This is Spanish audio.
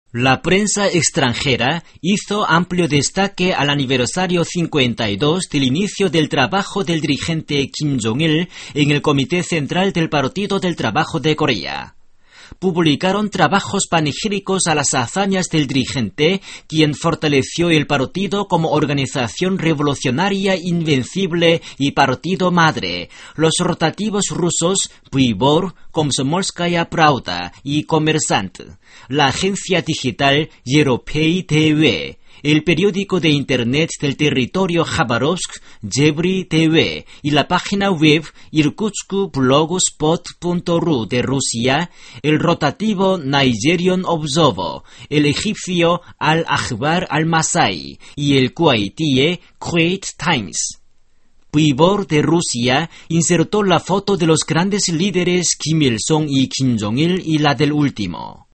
La prensa extranjera hizo amplio destaque al aniversario 52 del inicio del trabajo del dirigente Kim Jong-il en el Comité Central del Partido del Trabajo de Corea. Publicaron trabajos panegíricos a las hazañas del dirigente, quien fortaleció el partido como organización revolucionaria invencible y partido madre. Los rotativos rusos Vybor, Komsomolskaya Pravda y Kommersant, la agencia digital Yeropey TV, el periódico de internet del territorio Khabarovsk, Yevry TV, y la página web irkutskblogspot.ru de Rusia, el rotativo Nigerian Observer, el egipcio Al-Akhbar Al-Masai y el kuwaitíe Kuwait Times. Vybor de Rusia insertó la foto de los grandes líderes Kim Il-sung y Kim Jong-il y la del último.